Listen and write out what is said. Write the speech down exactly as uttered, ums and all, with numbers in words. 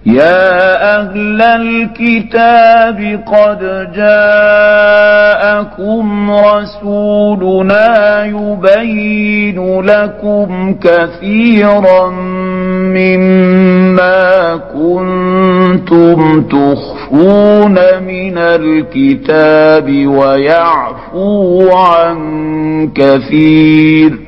يا أهل الكتاب قد جاءكم رسولنا يبين لكم كثيرا مما كنتم تخفون من الكتاب ويعفو عن كثير